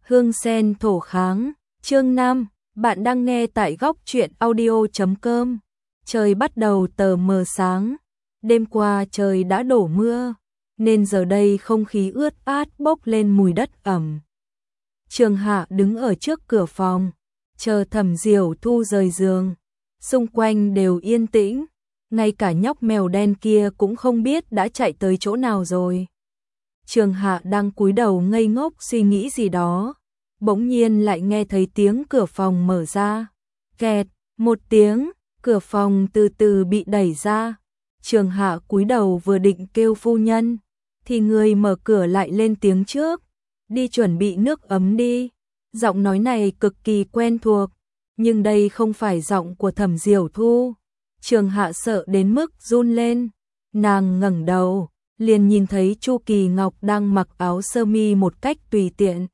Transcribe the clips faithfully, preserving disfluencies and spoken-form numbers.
Hương sen thổ kháng, chương năm, bạn đang nghe tại góc truyện audio chấm com. Trời bắt đầu tờ mờ sáng, đêm qua trời đã đổ mưa, nên giờ đây không khí ướt át bốc lên mùi đất ẩm. Trường Hạ đứng ở trước cửa phòng, chờ Thẩm Diểu Thu rời giường, xung quanh đều yên tĩnh, ngay cả nhóc mèo đen kia cũng không biết đã chạy tới chỗ nào rồi. Trường Hạ đang cúi đầu ngây ngốc suy nghĩ gì đó, bỗng nhiên lại nghe thấy tiếng cửa phòng mở ra. Kẹt, một tiếng, cửa phòng từ từ bị đẩy ra. Trường Hạ cúi đầu vừa định kêu phu nhân, thì người mở cửa lại lên tiếng trước. Đi chuẩn bị nước ấm đi. Giọng nói này cực kỳ quen thuộc, nhưng đây không phải giọng của Thẩm Diểu Thu. Trường Hạ sợ đến mức run lên, nàng ngẩng đầu, liền nhìn thấy Chu Kỳ Ngọc đang mặc áo sơ mi một cách tùy tiện.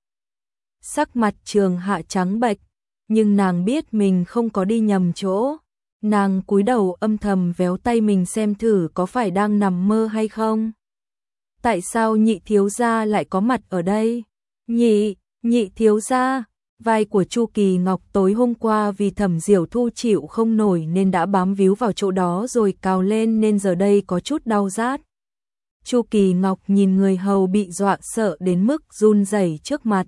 Sắc mặt Trường Hạ trắng bệch, nhưng nàng biết mình không có đi nhầm chỗ. Nàng cúi đầu âm thầm véo tay mình xem thử có phải đang nằm mơ hay không. Tại sao nhị thiếu gia lại có mặt ở đây? Nhị, nhị thiếu gia, vai của Chu Kỳ Ngọc tối hôm qua vì Thẩm Diểu Thu chịu không nổi nên đã bám víu vào chỗ đó rồi cào lên nên giờ đây có chút đau rát. Chu Kỳ Ngọc nhìn người hầu bị dọa sợ đến mức run rẩy trước mặt.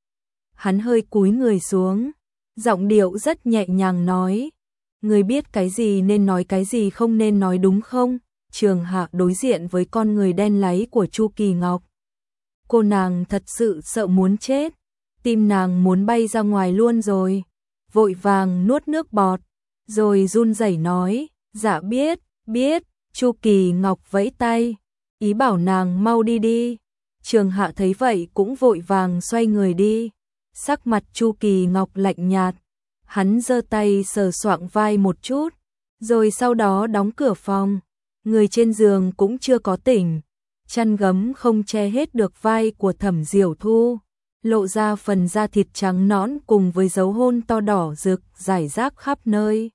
Hắn hơi cúi người xuống, giọng điệu rất nhẹ nhàng nói, người biết cái gì nên nói cái gì không nên nói đúng không? Trường Hạ đối diện với con người đen láy của Chu Kỳ Ngọc. Cô nàng thật sự sợ muốn chết, tim nàng muốn bay ra ngoài luôn rồi, vội vàng nuốt nước bọt, rồi run rẩy nói, dạ biết, biết. Chu Kỳ Ngọc vẫy tay, ý bảo nàng mau đi đi. Trường Hạ thấy vậy cũng vội vàng xoay người đi. Sắc mặt Chu Kỳ Ngọc lạnh nhạt, hắn giơ tay sờ soạng vai một chút, rồi sau đó đóng cửa phòng. Người trên giường cũng chưa có tỉnh, chăn gấm không che hết được vai của Thẩm Diểu Thu, lộ ra phần da thịt trắng nõn cùng với dấu hôn to đỏ rực rải rác khắp nơi.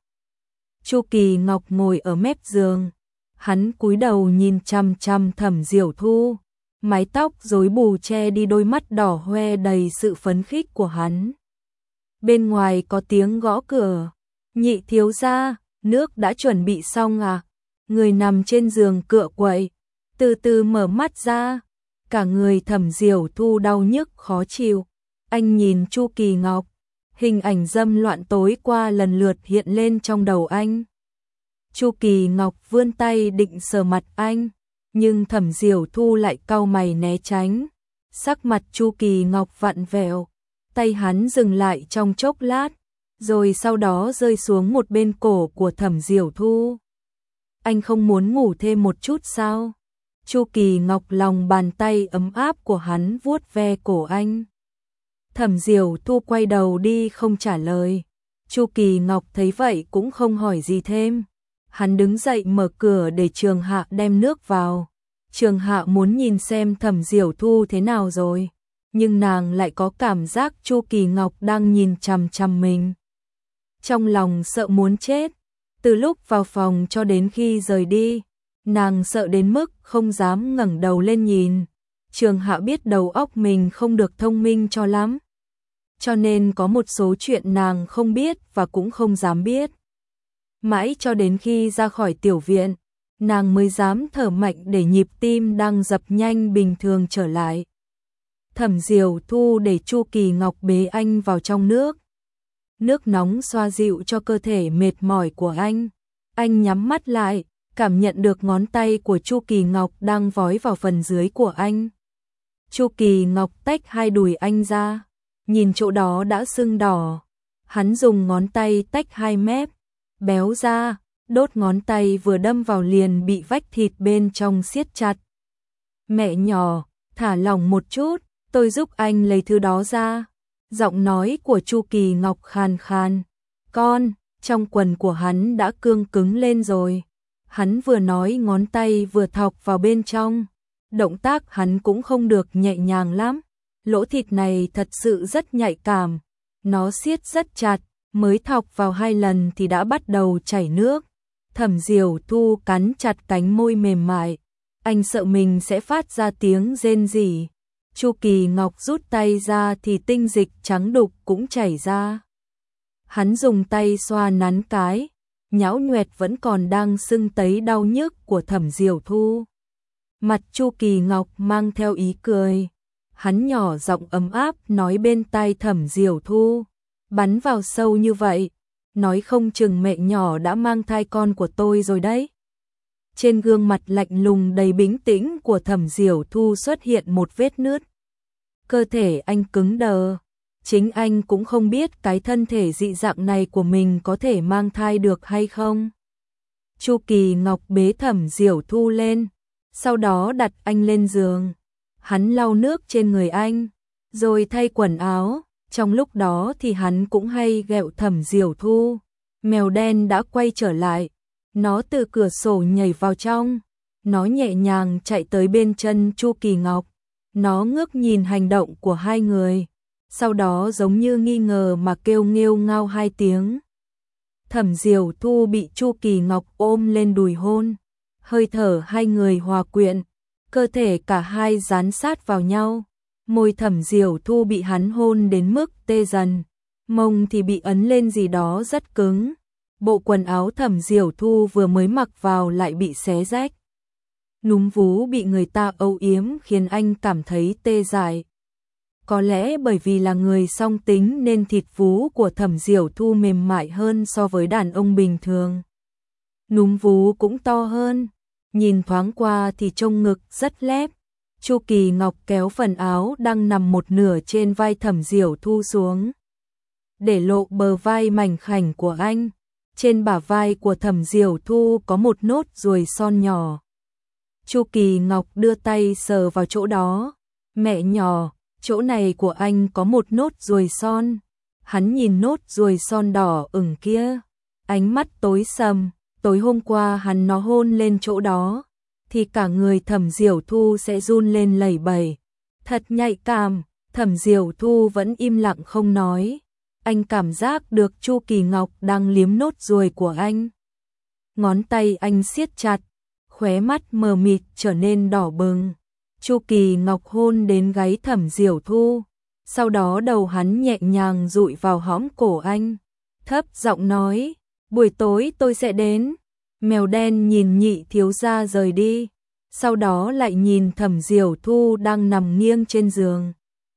Chu Kỳ Ngọc ngồi ở mép giường, hắn cúi đầu nhìn chằm chằm Thẩm Diểu Thu, mái tóc rối bù che đi đôi mắt đỏ hoe đầy sự phấn khích của hắn. Bên ngoài có tiếng gõ cửa. Nhị thiếu gia, nước đã chuẩn bị xong à? Người nằm trên giường cựa quậy, từ từ mở mắt ra, cả người Thẩm Diểu Thu đau nhức khó chịu. Anh nhìn Chu Kỳ Ngọc, hình ảnh dâm loạn tối qua lần lượt hiện lên trong đầu anh. Chu Kỳ Ngọc vươn tay định sờ mặt anh, nhưng Thẩm Diểu Thu lại cau mày né tránh. Sắc mặt Chu Kỳ Ngọc vặn vẹo, tay hắn dừng lại trong chốc lát, rồi sau đó rơi xuống một bên cổ của Thẩm Diểu Thu. Anh không muốn ngủ thêm một chút sao? Chu Kỳ Ngọc lòng bàn tay ấm áp của hắn vuốt ve cổ anh. Thẩm Diểu Thu quay đầu đi không trả lời. Chu Kỳ Ngọc thấy vậy cũng không hỏi gì thêm. Hắn đứng dậy mở cửa để Trường Hạ đem nước vào. Trường Hạ muốn nhìn xem Thẩm Diểu Thu thế nào rồi, nhưng nàng lại có cảm giác Chu Kỳ Ngọc đang nhìn chằm chằm mình. Trong lòng sợ muốn chết, từ lúc vào phòng cho đến khi rời đi, nàng sợ đến mức không dám ngẩng đầu lên nhìn. Trường Hạ biết đầu óc mình không được thông minh cho lắm, cho nên có một số chuyện nàng không biết và cũng không dám biết. Mãi cho đến khi ra khỏi tiểu viện, nàng mới dám thở mạnh để nhịp tim đang dập nhanh bình thường trở lại. Thẩm Diểu Thu để Chu Kỳ Ngọc bế anh vào trong nước. Nước nóng xoa dịu cho cơ thể mệt mỏi của anh. Anh nhắm mắt lại, cảm nhận được ngón tay của Chu Kỳ Ngọc đang vói vào phần dưới của anh. Chu Kỳ Ngọc tách hai đùi anh ra, nhìn chỗ đó đã sưng đỏ. Hắn dùng ngón tay tách hai mép, béo ra, đốt ngón tay vừa đâm vào liền bị vách thịt bên trong siết chặt. Mẹ nhỏ, thả lỏng một chút, tôi giúp anh lấy thứ đó ra. Giọng nói của Chu Kỳ Ngọc khàn khàn. Con, trong quần của hắn đã cương cứng lên rồi. Hắn vừa nói ngón tay vừa thọc vào bên trong. Động tác hắn cũng không được nhẹ nhàng lắm. Lỗ thịt này thật sự rất nhạy cảm. Nó siết rất chặt, mới thọc vào hai lần thì đã bắt đầu chảy nước. Thẩm Diểu Thu cắn chặt cánh môi mềm mại. Anh sợ mình sẽ phát ra tiếng rên rỉ. Chu Kỳ Ngọc rút tay ra thì tinh dịch trắng đục cũng chảy ra. Hắn dùng tay xoa nắn cái nhão nhoẹt vẫn còn đang sưng tấy đau nhức của Thẩm Diểu Thu. Mặt Chu Kỳ Ngọc mang theo ý cười. Hắn nhỏ giọng ấm áp nói bên tai Thẩm Diểu Thu, bắn vào sâu như vậy, nói không chừng mẹ nhỏ đã mang thai con của tôi rồi đấy. Trên gương mặt lạnh lùng đầy bình tĩnh của Thẩm Diểu Thu xuất hiện một vết nứt. Cơ thể anh cứng đờ, chính anh cũng không biết cái thân thể dị dạng này của mình có thể mang thai được hay không. Chu Kỳ Ngọc bế Thẩm Diểu Thu lên, sau đó đặt anh lên giường. Hắn lau nước trên người anh, rồi thay quần áo, trong lúc đó thì hắn cũng hay ghẹo Thẩm Diểu Thu. Mèo đen đã quay trở lại, nó từ cửa sổ nhảy vào trong, nó nhẹ nhàng chạy tới bên chân Chu Kỳ Ngọc, nó ngước nhìn hành động của hai người, sau đó giống như nghi ngờ mà kêu nghêu ngao hai tiếng. Thẩm Diểu Thu bị Chu Kỳ Ngọc ôm lên đùi hôn, hơi thở hai người hòa quyện, cơ thể cả hai dán sát vào nhau, môi Thẩm Diểu Thu bị hắn hôn đến mức tê dần, mông thì bị ấn lên gì đó rất cứng. Bộ quần áo Thẩm Diểu Thu vừa mới mặc vào lại bị xé rách. Núm vú bị người ta âu yếm khiến anh cảm thấy tê dại. Có lẽ bởi vì là người song tính nên thịt vú của Thẩm Diểu Thu mềm mại hơn so với đàn ông bình thường. Núm vú cũng to hơn, nhìn thoáng qua thì trông ngực rất lép. Chu Kỳ Ngọc kéo phần áo đang nằm một nửa trên vai Thẩm Diểu Thu xuống, để lộ bờ vai mảnh khảnh của anh. Trên bả vai của Thẩm Diểu Thu có một nốt ruồi son nhỏ. Chu Kỳ Ngọc đưa tay sờ vào chỗ đó. Mẹ nhỏ, chỗ này của anh có một nốt ruồi son. Hắn nhìn nốt ruồi son đỏ ửng kia, ánh mắt tối sầm. Tối hôm qua hắn nó hôn lên chỗ đó, thì cả người Thẩm Diểu Thu sẽ run lên lẩy bẩy. Thật nhạy cảm. Thẩm Diểu Thu vẫn im lặng không nói. Anh cảm giác được Chu Kỳ Ngọc đang liếm nốt ruồi của anh. Ngón tay anh siết chặt, khóe mắt mờ mịt trở nên đỏ bừng. Chu Kỳ Ngọc hôn đến gáy Thẩm Diểu Thu, sau đó đầu hắn nhẹ nhàng dụi vào hõm cổ anh, thấp giọng nói, buổi tối tôi sẽ đến. Mèo đen nhìn Nhị thiếu gia rời đi, sau đó lại nhìn Thẩm Diểu Thu đang nằm nghiêng trên giường.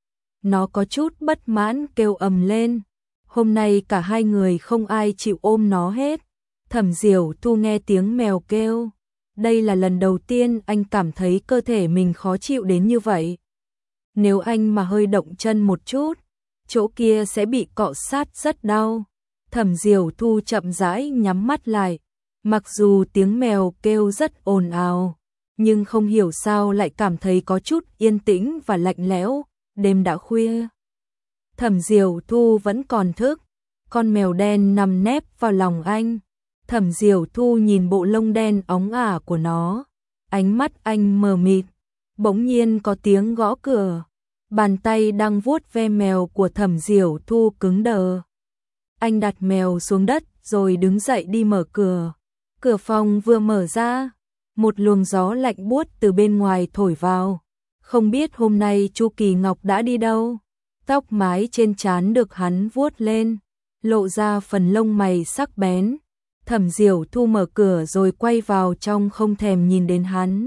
Nó có chút bất mãn kêu ầm lên. Hôm nay cả hai người không ai chịu ôm nó hết. Thẩm Diểu Thu nghe tiếng mèo kêu. Đây là lần đầu tiên anh cảm thấy cơ thể mình khó chịu đến như vậy. Nếu anh mà hơi động chân một chút, chỗ kia sẽ bị cọ sát rất đau. Thẩm Diểu Thu chậm rãi nhắm mắt lại. Mặc dù tiếng mèo kêu rất ồn ào, nhưng không hiểu sao lại cảm thấy có chút yên tĩnh và lạnh lẽo. Đêm đã khuya, Thẩm Diểu Thu vẫn còn thức, con mèo đen nằm nép vào lòng anh. Thẩm Diểu Thu nhìn bộ lông đen óng ả của nó, ánh mắt anh mờ mịt. Bỗng nhiên có tiếng gõ cửa, bàn tay đang vuốt ve mèo của Thẩm Diểu Thu cứng đờ. Anh đặt mèo xuống đất rồi đứng dậy đi mở cửa. Cửa phòng vừa mở ra, một luồng gió lạnh buốt từ bên ngoài thổi vào. Không biết hôm nay Chu Kỳ Ngọc đã đi đâu. Tóc mái trên trán được hắn vuốt lên, lộ ra phần lông mày sắc bén. Thẩm Diểu Thu mở cửa rồi quay vào trong không thèm nhìn đến hắn.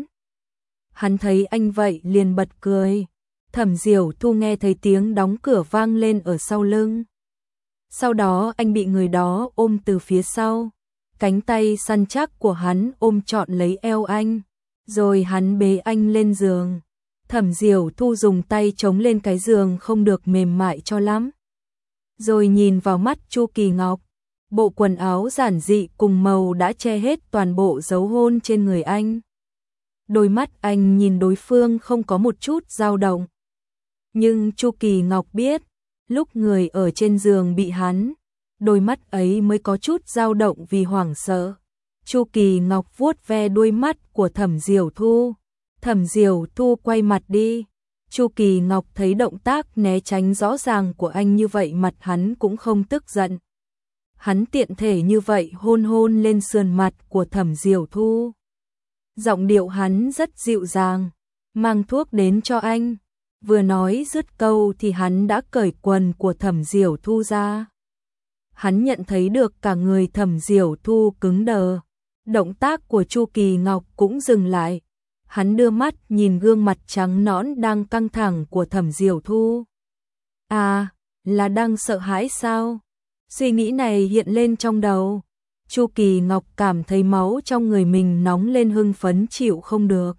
Hắn thấy anh vậy liền bật cười. Thẩm Diểu Thu nghe thấy tiếng đóng cửa vang lên ở sau lưng. Sau đó anh bị người đó ôm từ phía sau. Cánh tay săn chắc của hắn ôm trọn lấy eo anh, rồi hắn bế anh lên giường. Thẩm Diểu Thu dùng tay chống lên cái giường không được mềm mại cho lắm. Rồi nhìn vào mắt Chu Kỳ Ngọc. Bộ quần áo giản dị cùng màu đã che hết toàn bộ dấu hôn trên người anh. Đôi mắt anh nhìn đối phương không có một chút dao động. Nhưng Chu Kỳ Ngọc biết, lúc người ở trên giường bị hắn, đôi mắt ấy mới có chút dao động vì hoảng sợ. Chu Kỳ Ngọc vuốt ve đuôi mắt của Thẩm Diểu Thu. Thẩm Diểu Thu quay mặt đi. Chu Kỳ Ngọc thấy động tác né tránh rõ ràng của anh như vậy, mặt hắn cũng không tức giận. Hắn tiện thể như vậy hôn hôn lên sườn mặt của Thẩm Diểu Thu. Giọng điệu hắn rất dịu dàng, mang thuốc đến cho anh. Vừa nói dứt câu thì hắn đã cởi quần của Thẩm Diểu Thu ra. Hắn nhận thấy được cả người Thẩm Diểu Thu cứng đờ. Động tác của Chu Kỳ Ngọc cũng dừng lại. Hắn đưa mắt nhìn gương mặt trắng nõn đang căng thẳng của Thẩm Diểu Thu. À, là đang sợ hãi sao? Suy nghĩ này hiện lên trong đầu. Chu Kỳ Ngọc cảm thấy máu trong người mình nóng lên, hưng phấn chịu không được.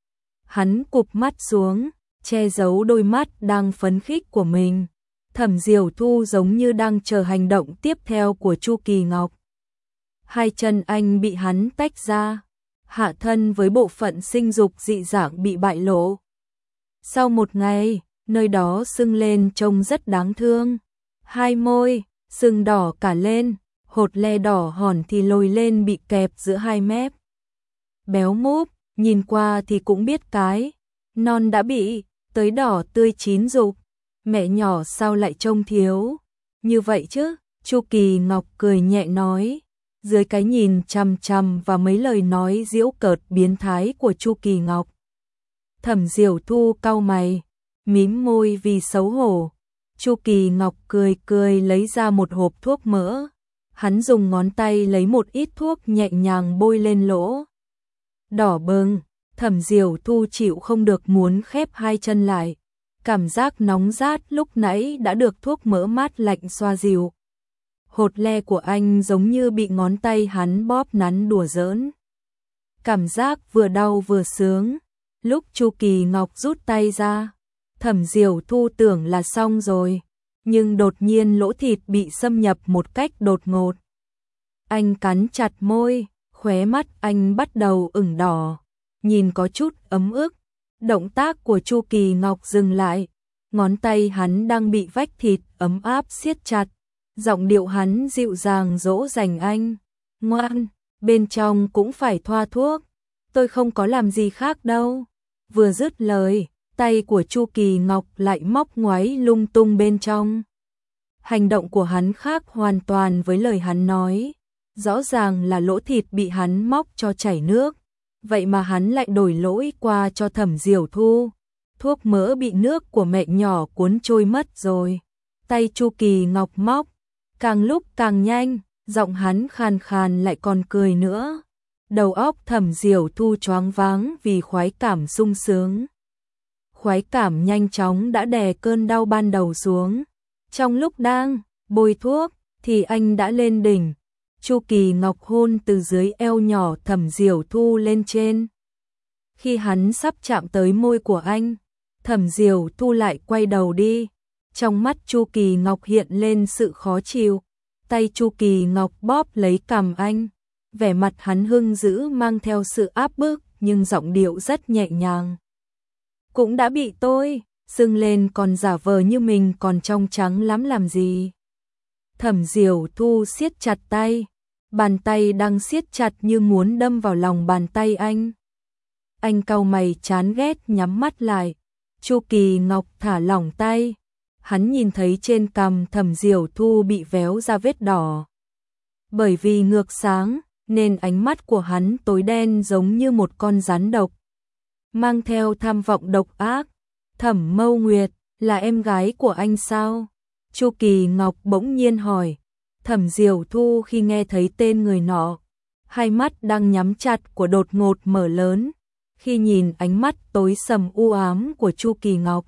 Hắn cụp mắt xuống, che giấu đôi mắt đang phấn khích của mình. Thẩm Diểu Thu giống như đang chờ hành động tiếp theo của Chu Kỳ Ngọc. Hai chân anh bị hắn tách ra, hạ thân với bộ phận sinh dục dị dạng bị bại lộ. Sau một ngày, nơi đó sưng lên trông rất đáng thương. Hai môi, sưng đỏ cả lên, hột le đỏ hòn thì lồi lên bị kẹp giữa hai mép. Béo múp, nhìn qua thì cũng biết cái, non đã bị, tới đỏ tươi chín rục. Mẹ nhỏ sao lại trông thiếu như vậy chứ? Chu Kỳ Ngọc cười nhẹ nói. Dưới cái nhìn chằm chằm và mấy lời nói giễu cợt biến thái của Chu Kỳ Ngọc, Thẩm Diểu Thu cau mày, mím môi vì xấu hổ. Chu Kỳ Ngọc cười cười lấy ra một hộp thuốc mỡ. Hắn dùng ngón tay lấy một ít thuốc nhẹ nhàng bôi lên lỗ đỏ bừng. Thẩm Diểu Thu chịu không được muốn khép hai chân lại. Cảm giác nóng rát lúc nãy đã được thuốc mỡ mát lạnh xoa dịu. Hột le của anh giống như bị ngón tay hắn bóp nắn đùa giỡn. Cảm giác vừa đau vừa sướng. Lúc Chu Kỳ Ngọc rút tay ra, Thẩm Diểu Thu tưởng là xong rồi, nhưng đột nhiên lỗ thịt bị xâm nhập một cách đột ngột. Anh cắn chặt môi, khóe mắt anh bắt đầu ửng đỏ, nhìn có chút ấm ức. Động tác của Chu Kỳ Ngọc dừng lại, ngón tay hắn đang bị vách thịt ấm áp siết chặt. Giọng điệu hắn dịu dàng dỗ dành anh. Ngoan, bên trong cũng phải thoa thuốc. Tôi không có làm gì khác đâu. Vừa dứt lời, tay của Chu Kỳ Ngọc lại móc ngoáy lung tung bên trong. Hành động của hắn khác hoàn toàn với lời hắn nói. Rõ ràng là lỗ thịt bị hắn móc cho chảy nước. Vậy mà hắn lại đổi lỗi qua cho Thẩm Diểu Thu. Thuốc mỡ bị nước của mẹ nhỏ cuốn trôi mất rồi. Tay Chu Kỳ Ngọc móc, càng lúc càng nhanh, giọng hắn khàn khàn lại còn cười nữa. Đầu óc Thẩm Diểu Thu choáng váng vì khoái cảm sung sướng. Khoái cảm nhanh chóng đã đè cơn đau ban đầu xuống. Trong lúc đang bôi thuốc thì anh đã lên đỉnh. Chu Kỳ Ngọc hôn từ dưới eo nhỏ Thẩm Diểu Thu lên trên. Khi hắn sắp chạm tới môi của anh, Thẩm Diểu Thu lại quay đầu đi. Trong mắt Chu Kỳ Ngọc hiện lên sự khó chịu. Tay Chu Kỳ Ngọc bóp lấy cằm anh. Vẻ mặt hắn hưng dữ mang theo sự áp bức nhưng giọng điệu rất nhẹ nhàng. Cũng đã bị tôi sưng lên còn giả vờ như mình còn trong trắng lắm làm gì? Thẩm Diểu Thu siết chặt tay. Bàn tay đang siết chặt như muốn đâm vào lòng bàn tay anh. Anh cau mày chán ghét nhắm mắt lại. Chu Kỳ Ngọc thả lỏng tay. Hắn nhìn thấy trên cằm Thẩm Diểu Thu bị véo ra vết đỏ. Bởi vì ngược sáng, nên ánh mắt của hắn tối đen giống như một con rắn độc. Mang theo tham vọng độc ác. Thẩm Mâu Nguyệt, là em gái của anh sao? Chu Kỳ Ngọc bỗng nhiên hỏi. Thẩm Diểu Thu khi nghe thấy tên người nọ, hai mắt đang nhắm chặt của đột ngột mở lớn. Khi nhìn ánh mắt tối sầm u ám của Chu Kỳ Ngọc,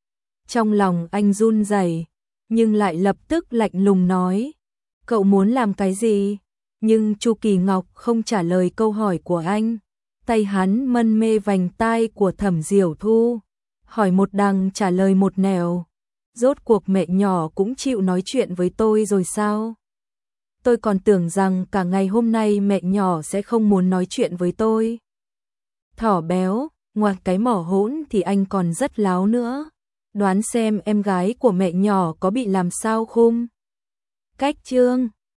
trong lòng anh run rẩy, nhưng lại lập tức lạnh lùng nói. Cậu muốn làm cái gì? Nhưng Chu Kỳ Ngọc không trả lời câu hỏi của anh. Tay hắn mân mê vành tai của Thẩm Diểu Thu, hỏi một đằng trả lời một nẻo. Rốt cuộc mẹ nhỏ cũng chịu nói chuyện với tôi rồi sao? Tôi còn tưởng rằng cả ngày hôm nay mẹ nhỏ sẽ không muốn nói chuyện với tôi. Thỏ béo, ngoài cái mỏ hỗn thì anh còn rất láo nữa. Đoán xem em gái của mẹ nhỏ có bị làm sao không? Cách chương